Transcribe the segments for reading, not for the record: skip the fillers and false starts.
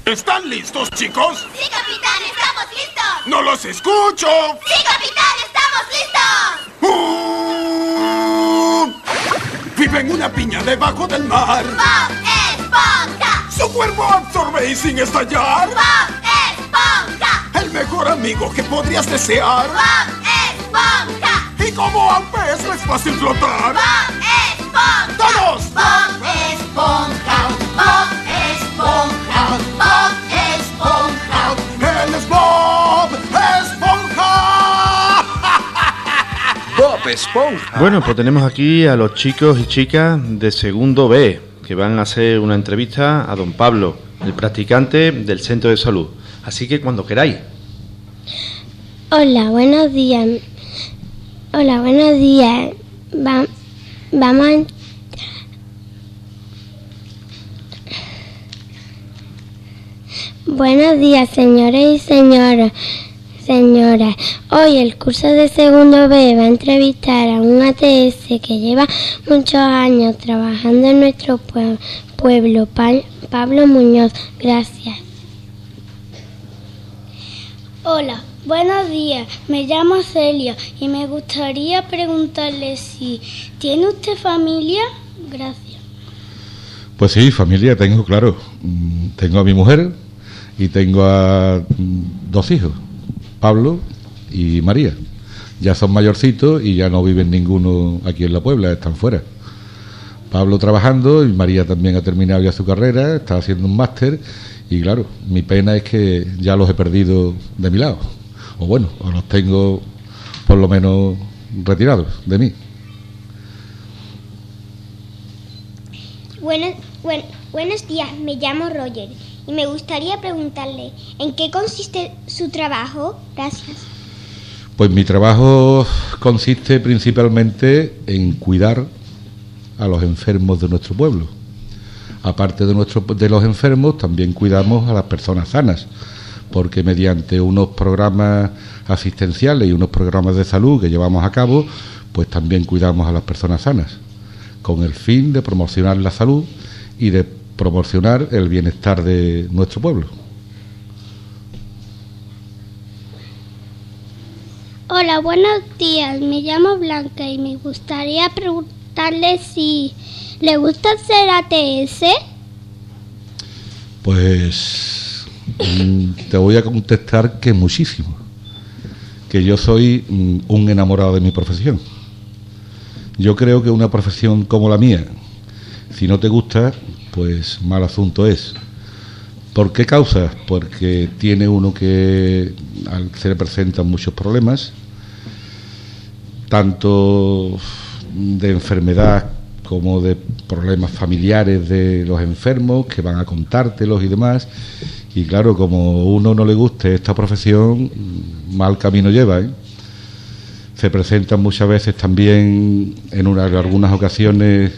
¿Están listos, chicos? ¡Sí, capitán! ¡Estamos listos! ¡No los escucho! ¡Sí, capitán! ¡Estamos listos! Vive en una piña debajo del mar. ¡Bob Esponja! Su cuerpo absorbe y sin estallar. ¡Bob Esponja! El mejor amigo que podrías desear. ¡Bob Esponja! Y como a un pez no es fácil flotar. ¡Bob Esponja! ¡Todos! ¡Bob Esponja! ¡Bob Esponja! ¡Bob Esponja! ¡Él es Bob Esponja! Bob Esponja. Bueno, pues tenemos aquí a los chicos y chicas de segundo B, que van a hacer una entrevista a don Pablo, el practicante del centro de salud. Así que cuando queráis. Hola, buenos días. Hola, buenos días. Vamos a... Buenos días, señores y señoras. Hoy el curso de segundo B va a entrevistar a un ATS que lleva muchos años trabajando en nuestro pueblo, Pablo Muñoz. Gracias. Hola, buenos días. Me llamo Celia y me gustaría preguntarle si ¿tiene usted familia? Gracias. Pues sí, familia tengo, claro. Tengo a mi mujer y tengo a 2 hijos, Pablo y María. Ya son mayorcitos y ya no viven ninguno aquí en la Puebla, están fuera. Pablo trabajando y María también ha terminado ya su carrera, está haciendo un máster y claro, mi pena es que ya los he perdido de mi lado. O bueno, o los tengo por lo menos retirados de mí. Buenos días, me llamo Roger y me gustaría preguntarle ¿en qué consiste su trabajo? Gracias. Pues mi trabajo consiste principalmente en cuidar a los enfermos de nuestro pueblo. Aparte de los enfermos, también cuidamos a las personas sanas, porque mediante unos programas asistenciales y unos programas de salud que llevamos a cabo, pues también cuidamos a las personas sanas, con el fin de promocionar la salud y de promocionar el bienestar de nuestro pueblo. Hola, buenos días. Me llamo Blanca y me gustaría preguntarle si le gusta ser ATS. Pues te voy a contestar que muchísimo, que yo soy un enamorado de mi profesión. Yo creo que una profesión como la mía, si no te gusta, pues mal asunto es. ¿Por qué causa? Porque tiene uno que se le presentan muchos problemas, tanto de enfermedad como de problemas familiares de los enfermos que van a contártelos y demás. Y claro, como a uno no le guste esta profesión, mal camino lleva, ¿eh? Se presentan muchas veces también en algunas ocasiones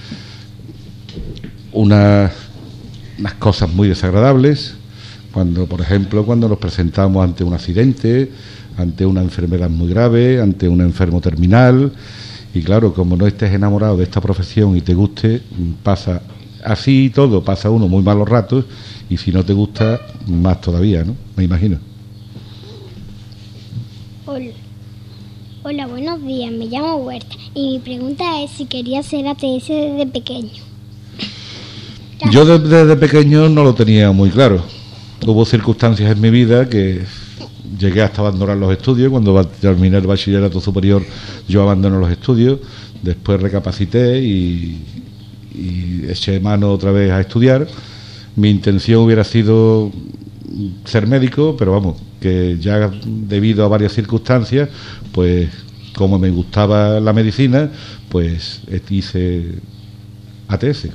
unas cosas muy desagradables, cuando, por ejemplo, cuando nos presentamos ante un accidente, ante una enfermedad muy grave, ante un enfermo terminal. Y claro, como no estés enamorado de esta profesión y te guste, pasa así y todo, pasa uno muy malos ratos, y si no te gusta, más todavía, ¿no? Me imagino. Hola, buenos días, me llamo Huerta y mi pregunta es si quería ser ATS desde pequeño. Gracias. Yo desde pequeño no lo tenía muy claro. Hubo circunstancias en mi vida que llegué hasta abandonar los estudios. Cuando terminé el bachillerato superior yo abandoné los estudios, después recapacité y eché mano otra vez a estudiar. Mi intención hubiera sido ser médico, pero vamos, que ya debido a varias circunstancias, pues como me gustaba la medicina, pues hice ATS.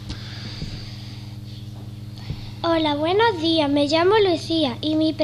Hola, buenos días, me llamo Lucía y me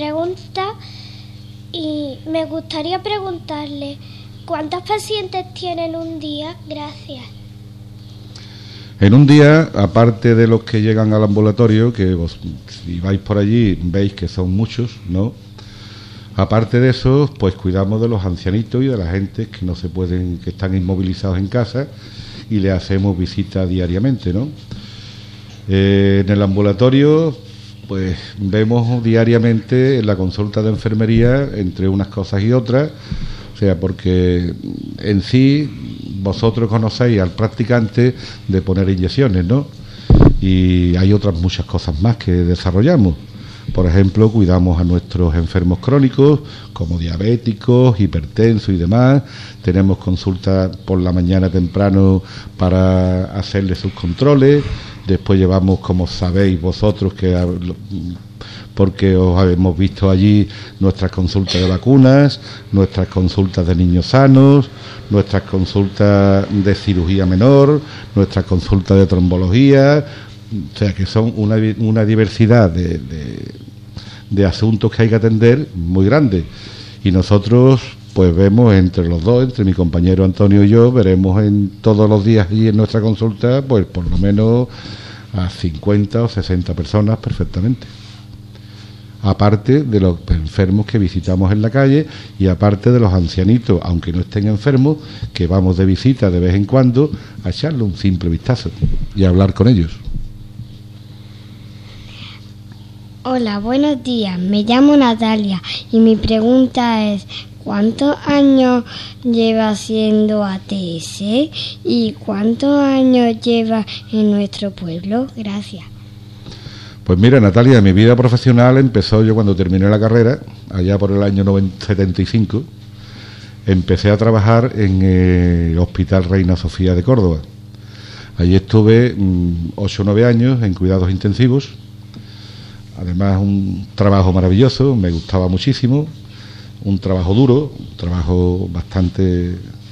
gustaría preguntarle ¿cuántos pacientes tienen un día? Gracias. En un día, aparte de los que llegan al ambulatorio, que si vais por allí veis que son muchos, ¿no? Aparte de eso, pues cuidamos de los ancianitos y de la gente que no se pueden, que están inmovilizados en casa, y le hacemos visitas diariamente, ¿no? En el ambulatorio pues vemos diariamente en la consulta de enfermería entre unas cosas y otras, o sea, porque en sí vosotros conocéis al practicante de poner inyecciones, ¿no? Y hay otras muchas cosas más que desarrollamos. Por ejemplo, cuidamos a nuestros enfermos crónicos, como diabéticos, hipertensos y demás. Tenemos consultas por la mañana temprano para hacerle sus controles. Después llevamos, como sabéis vosotros, porque os hemos visto allí, nuestras consultas de vacunas, nuestras consultas de niños sanos, nuestras consultas de cirugía menor, nuestras consultas de trombología. O sea, que son una diversidad de asuntos que hay que atender muy grande. Y nosotros, pues vemos entre los dos, entre mi compañero Antonio y yo, veremos en todos los días y en nuestra consulta, pues por lo menos a 50 o 60 personas perfectamente. Aparte de los enfermos que visitamos en la calle y aparte de los ancianitos, aunque no estén enfermos, que vamos de visita de vez en cuando a echarle un simple vistazo y a hablar con ellos. Hola, buenos días. Me llamo Natalia y mi pregunta es: ¿cuántos años lleva haciendo ATS y cuántos años lleva en nuestro pueblo? Gracias. Pues mira, Natalia, mi vida profesional empezó yo cuando terminé la carrera, allá por el año 75. Empecé a trabajar en el Hospital Reina Sofía de Córdoba. Allí estuve 8 o 9 años en cuidados intensivos. Además, un trabajo maravilloso, me gustaba muchísimo, un trabajo duro, un trabajo bastante...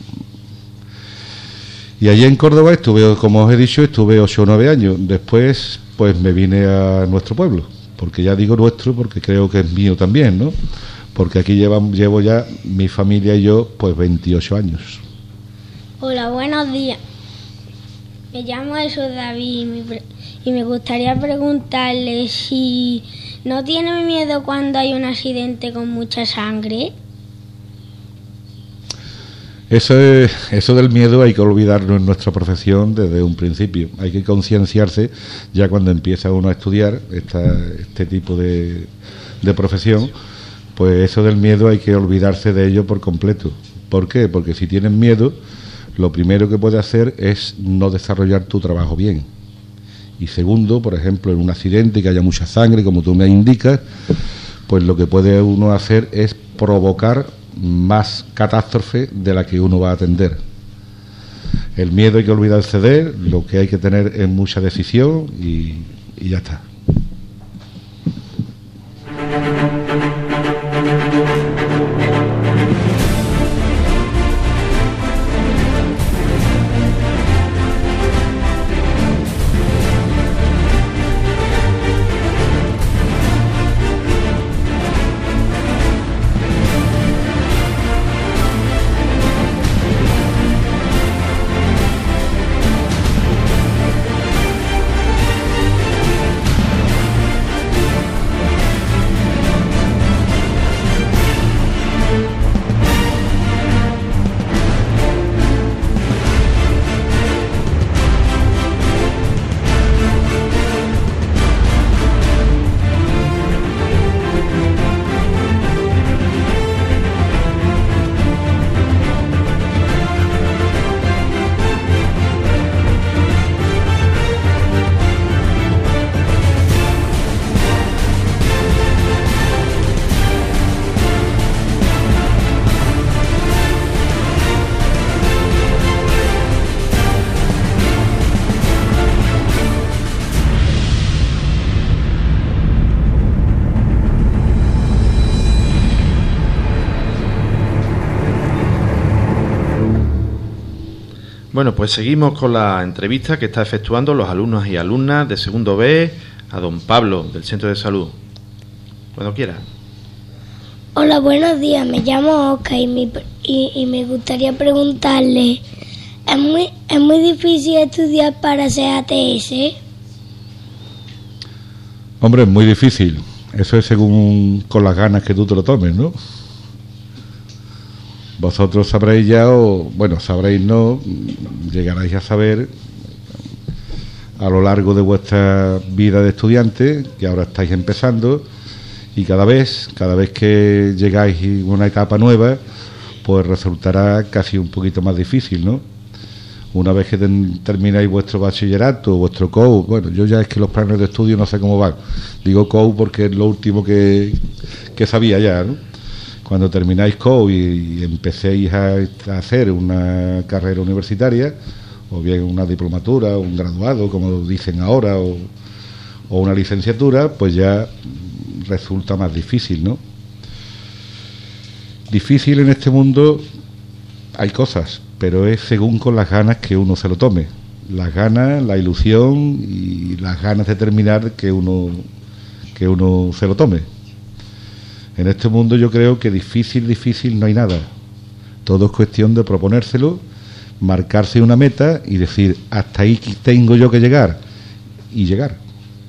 Y allí en Córdoba estuve, como os he dicho, estuve 8 o 9 años. Después, pues me vine a nuestro pueblo, porque ya digo nuestro, porque creo que es mío también, ¿no? Porque aquí llevo ya, mi familia y yo, pues 28 años. Hola, buenos días. Me llamo Jesús David y me gustaría preguntarle si no tiene miedo cuando hay un accidente con mucha sangre. Eso del miedo hay que olvidarlo en nuestra profesión desde un principio. Hay que concienciarse ya cuando empieza uno a estudiar este tipo de profesión. Pues eso del miedo hay que olvidarse de ello por completo. ¿Por qué? Porque si tienes miedo, lo primero que puedes hacer es no desarrollar tu trabajo bien. Y segundo, por ejemplo, en un accidente que haya mucha sangre, como tú me indicas, pues lo que puede uno hacer es provocar más catástrofe de la que uno va a atender. El miedo hay que olvidarse de él, lo que hay que tener es mucha decisión y ya está. Bueno, pues seguimos con la entrevista que está efectuando los alumnos y alumnas de segundo B a don Pablo, del Centro de Salud. Cuando quiera. Hola, buenos días. Me llamo Oscar y me gustaría preguntarle, ¿es muy difícil estudiar para ser ATS? Hombre, es muy difícil. Eso es según con las ganas que tú te lo tomes, ¿no? Vosotros sabréis ya, o bueno, sabréis no, llegaréis a saber a lo largo de vuestra vida de estudiante, que ahora estáis empezando, y cada vez que llegáis a una etapa nueva, pues resultará casi un poquito más difícil, ¿no? Una vez que termináis vuestro bachillerato, vuestro COU, bueno, yo ya es que los planes de estudio no sé cómo van. Digo COU porque es lo último que sabía ya, ¿no? Cuando termináis COU y empecéis a hacer una carrera universitaria, o bien una diplomatura, un graduado, como dicen ahora, o una licenciatura, pues ya resulta más difícil, ¿no? Difícil en este mundo hay cosas, pero es según con las ganas que uno se lo tome. Las ganas, la ilusión y las ganas de terminar que uno se lo tome. En este mundo yo creo que difícil no hay nada. Todo es cuestión de proponérselo, marcarse una meta y decir, hasta ahí tengo yo que llegar, y llegar.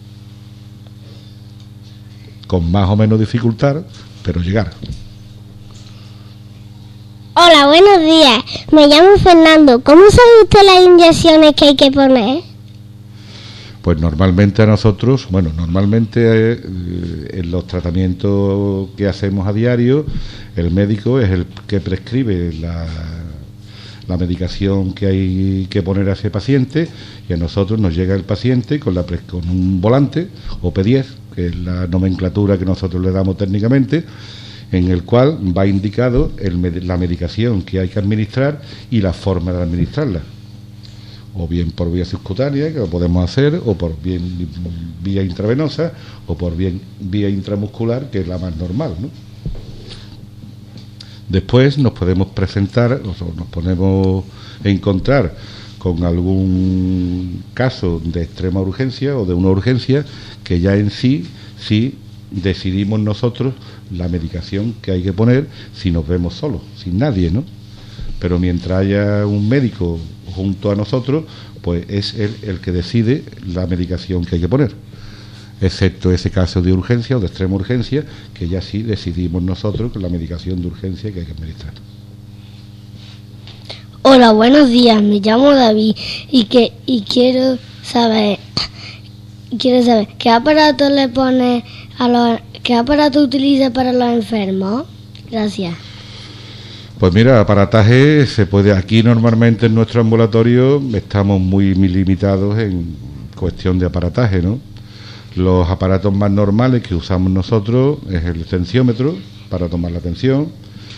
Con más o menos dificultad, pero llegar. Hola, buenos días. Me llamo Fernando. ¿Cómo sabe usted las inyecciones que hay que poner? Pues normalmente en los tratamientos que hacemos a diario, el médico es el que prescribe la medicación que hay que poner a ese paciente, y a nosotros nos llega el paciente con un volante o P10, que es la nomenclatura que nosotros le damos técnicamente, en el cual va indicado la medicación que hay que administrar y la forma de administrarla, o bien por vía subcutánea, que lo podemos hacer, o por bien vía intravenosa, o por bien vía intramuscular, que es la más normal, ¿no? Después nos podemos presentar, o nos podemos encontrar con algún caso de extrema urgencia o de una urgencia que ya en sí decidimos nosotros la medicación que hay que poner, si nos vemos solos, sin nadie, ¿no? Pero mientras haya un médico junto a nosotros, pues es él el que decide la medicación que hay que poner, excepto ese caso de urgencia o de extrema urgencia, que ya sí decidimos nosotros con la medicación de urgencia que hay que administrar. Hola, buenos días, me llamo David y quiero saber qué aparato le pone qué aparato utiliza para los enfermos. Gracias. Pues mira, aparataje se puede. Aquí normalmente en nuestro ambulatorio estamos muy limitados en cuestión de aparataje, ¿no? Los aparatos más normales que usamos nosotros es el tensiómetro para tomar la tensión.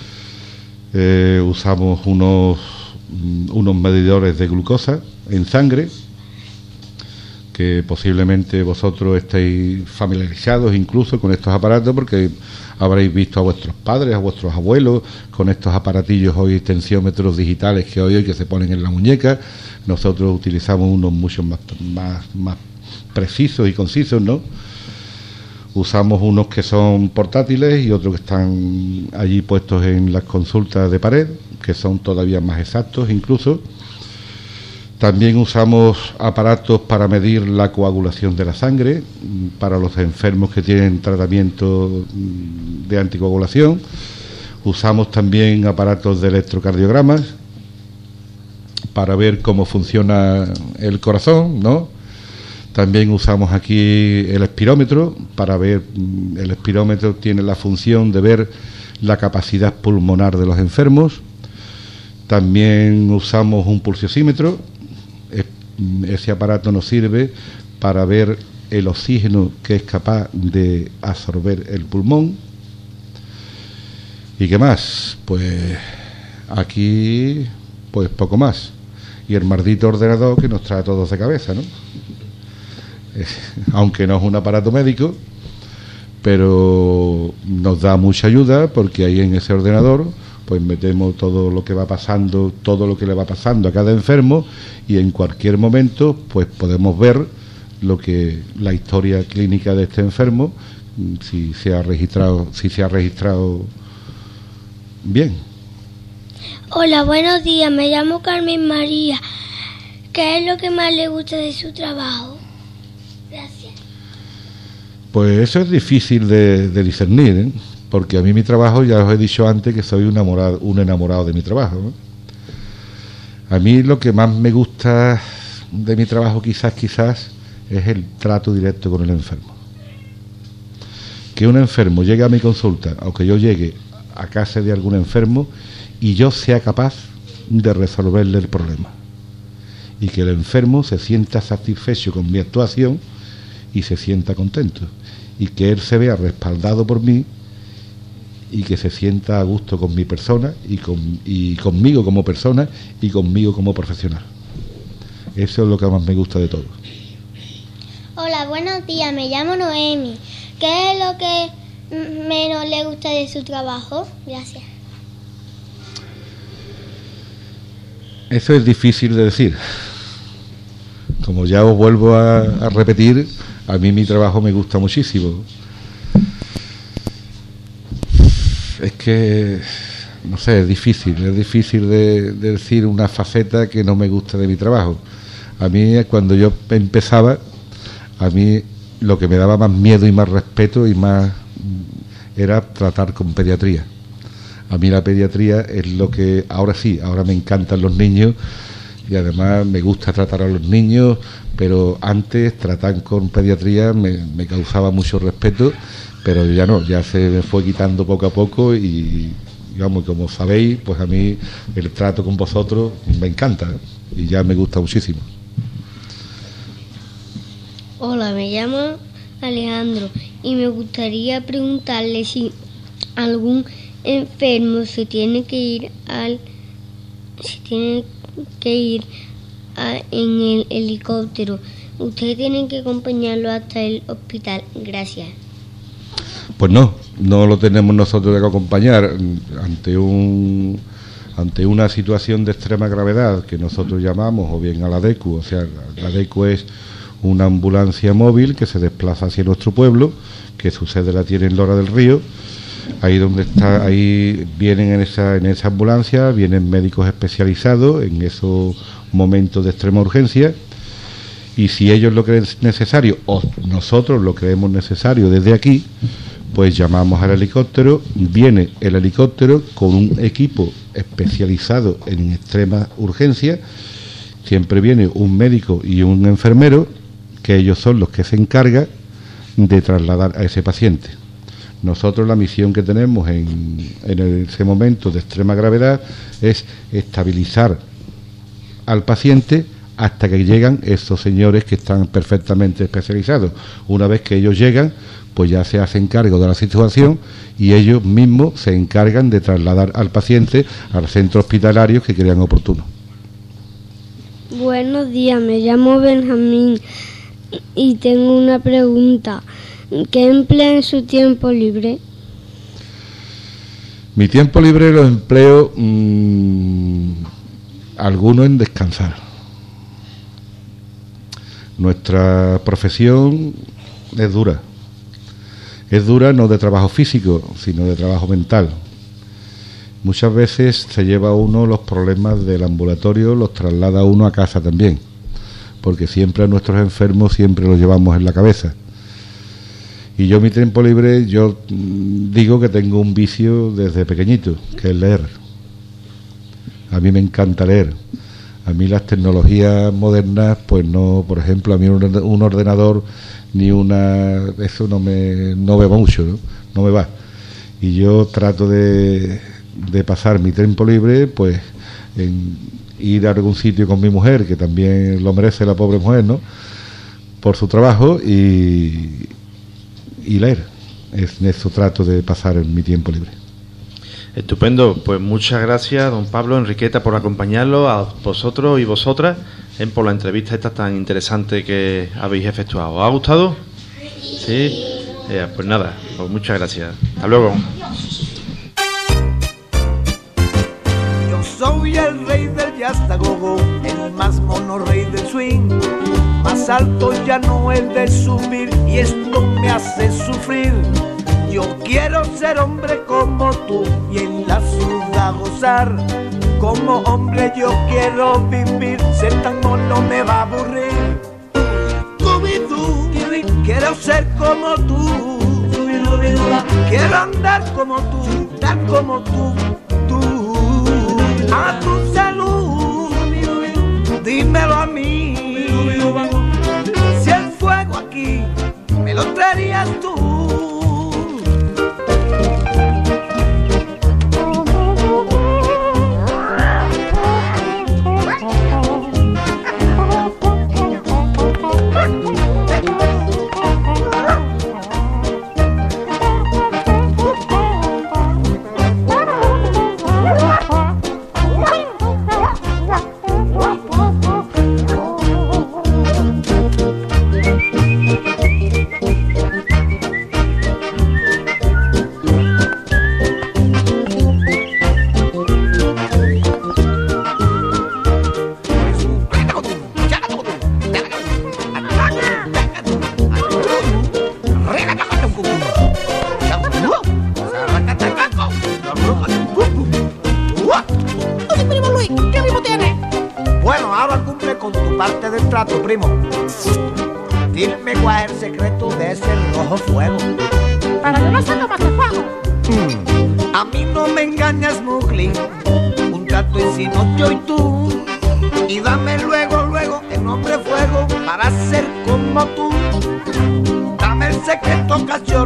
Usamos unos medidores de glucosa en sangre, que posiblemente vosotros estéis familiarizados incluso con estos aparatos, porque habréis visto a vuestros padres, a vuestros abuelos con estos aparatillos hoy, tensiómetros digitales que hoy que se ponen en la muñeca. Nosotros utilizamos unos mucho más precisos y concisos, ¿no? Usamos unos que son portátiles y otros que están allí puestos en las consultas de pared, que son todavía más exactos incluso. También usamos aparatos para medir la coagulación de la sangre para los enfermos que tienen tratamiento de anticoagulación. Usamos también aparatos de electrocardiogramas para ver cómo funciona el corazón, ¿no? También usamos aquí el espirómetro para ver. El espirómetro tiene la función de ver la capacidad pulmonar de los enfermos. También usamos un pulsiosímetro. Ese aparato nos sirve para ver el oxígeno que es capaz de absorber el pulmón. ¿Y qué más? Pues aquí, pues poco más. Y el maldito ordenador que nos trae todos de cabeza, ¿no? Aunque no es un aparato médico, pero nos da mucha ayuda, porque ahí en ese ordenador pues metemos todo lo que va pasando, todo lo que le va pasando a cada enfermo, y en cualquier momento pues podemos ver la historia clínica de este enfermo, si se ha registrado bien. Hola, buenos días, me llamo Carmen María. ¿Qué es lo que más le gusta de su trabajo? Gracias. Pues eso es difícil de discernir, ¿eh? Porque a mí mi trabajo, ya os he dicho antes que soy un enamorado de mi trabajo, ¿no? A mí lo que más me gusta de mi trabajo quizás es el trato directo con el enfermo. Que un enfermo llegue a mi consulta, o que yo llegue a casa de algún enfermo y yo sea capaz de resolverle el problema. Y que el enfermo se sienta satisfecho con mi actuación y se sienta contento. Y que él se vea respaldado por mí y que se sienta a gusto con mi persona y conmigo como persona y conmigo como profesional. Eso es lo que más me gusta de todo. Hola, buenos días, me llamo Noemi. ¿Qué es lo que menos le gusta de su trabajo? Gracias. Eso es difícil de decir. Como ya os vuelvo a repetir, a mí mi trabajo me gusta muchísimo. Es que, no sé, es difícil de decir una faceta que no me gusta de mi trabajo. A mí, cuando yo empezaba, a mí lo que me daba más miedo y más respeto y más era tratar con pediatría. A mí la pediatría es lo que ahora sí, ahora me encantan los niños y además me gusta tratar a los niños, pero antes tratar con pediatría me causaba mucho respeto, pero ya no, ya se me fue quitando poco a poco y digamos, como sabéis, pues a mí el trato con vosotros me encanta y ya me gusta muchísimo. Hola, me llamo Alejandro y me gustaría preguntarle si algún enfermo se tiene que ir en el helicóptero. Ustedes tienen que acompañarlo hasta el hospital. Gracias. Pues no lo tenemos nosotros que acompañar ante una situación de extrema gravedad que nosotros llamamos o bien a la DECU, o sea, la DECU es una ambulancia móvil que se desplaza hacia nuestro pueblo, que su sede la tiene en Lora del Río. Ahí vienen en esa ambulancia, vienen médicos especializados en esos momentos de extrema urgencia, y si ellos lo creen necesario o nosotros lo creemos necesario desde aquí, pues llamamos al helicóptero. Viene el helicóptero con un equipo especializado en extrema urgencia. Siempre viene un médico y un enfermero, que ellos son los que se encargan de trasladar a ese paciente. Nosotros la misión que tenemos en ese momento de extrema gravedad es estabilizar al paciente hasta que llegan estos señores que están perfectamente especializados. Una vez que ellos llegan, pues ya se hacen cargo de la situación y ellos mismos se encargan de trasladar al paciente al centro hospitalario que crean oportuno. Buenos días, me llamo Benjamín y tengo una pregunta. ¿Qué emplea en su tiempo libre? Mi tiempo libre lo empleo alguno en descansar. Nuestra profesión es dura. Es dura no de trabajo físico, sino de trabajo mental. Muchas veces se lleva uno los problemas del ambulatorio, los traslada uno a casa también, porque siempre a nuestros enfermos siempre los llevamos en la cabeza. Y yo mi tiempo libre, yo digo que tengo un vicio desde pequeñito, que es leer. A mí me encanta leer. A mí las tecnologías modernas, pues no, por ejemplo, a mí un ordenador ni eso no me va mucho, no me va. Y yo trato de pasar mi tiempo libre, pues, en ir a algún sitio con mi mujer, que también lo merece la pobre mujer, ¿no?, por su trabajo, y leer. Es eso trato de pasar en mi tiempo libre. Estupendo, pues muchas gracias, don Pablo, Enriqueta, por acompañarlo, a vosotros y vosotras por la entrevista esta tan interesante que habéis efectuado. ¿Os ha gustado? Sí. Pues nada, pues muchas gracias. Hasta luego. Yo soy el rey del yastagogo, el más mono rey del swing. Más alto ya no el de subir y esto me hace sufrir. Yo quiero ser hombre como tú y en la ciudad gozar. Como hombre yo quiero vivir, ser tan mono me va a aburrir. Scooby-Doo, quiero ser como tú. Quiero andar como tú, dar como tú. A tu salud, dímelo a mí. tu primo. Dime cuál es el secreto de ese rojo fuego. Para yo no hacerlo más que fuego. A mí no me engañas, Mugli. Un trato hicimos yo y tú. Y dame luego, luego el nombre fuego para ser como tú. Dame el secreto, cacho.